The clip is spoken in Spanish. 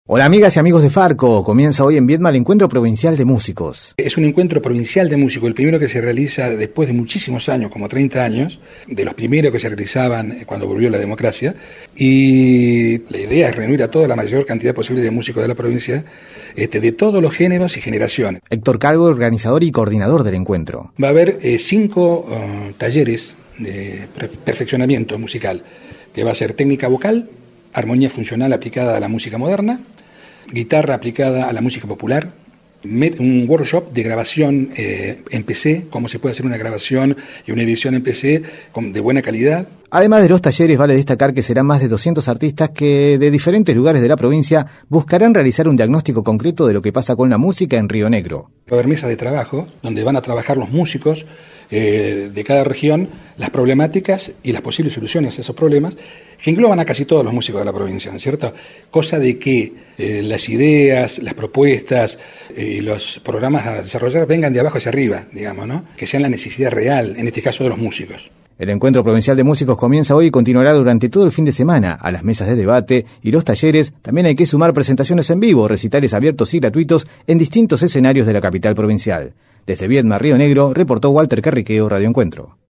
Hola amigas y amigos de Farco, comienza hoy en Viedma el Encuentro Provincial de Músicos. Es un encuentro provincial de músicos, el primero que se realiza después de muchísimos años, como 30 años, de los primeros que se realizaban cuando volvió la democracia, y la idea es reunir a toda la mayor cantidad posible de músicos de la provincia, de todos los géneros y generaciones. Héctor Calvo, organizador y coordinador del encuentro. Va a haber 5 talleres de perfeccionamiento musical, que va a ser técnica vocal, armonía funcional aplicada a la música moderna, guitarra aplicada a la música popular, un workshop de grabación en PC, cómo se puede hacer una grabación y una edición en PC de buena calidad. Además de los talleres, vale destacar que serán más de 200 artistas que de diferentes lugares de la provincia buscarán realizar un diagnóstico concreto de lo que pasa con la música en Río Negro. Va a haber mesas de trabajo donde van a trabajar los músicos de cada región, las problemáticas y las posibles soluciones a esos problemas, que engloban a casi todos los músicos de la provincia, ¿no es cierto? Cosa de que las ideas, las propuestas y los programas a desarrollar vengan de abajo hacia arriba, digamos, ¿no? Que sean la necesidad real, en este caso de los músicos. El Encuentro Provincial de Músicos comienza hoy y continuará durante todo el fin de semana. A las mesas de debate y los talleres también hay que sumar presentaciones en vivo, recitales abiertos y gratuitos en distintos escenarios de la capital provincial. Desde Viedma, Río Negro, reportó Walter Carriqueo, Radio Encuentro.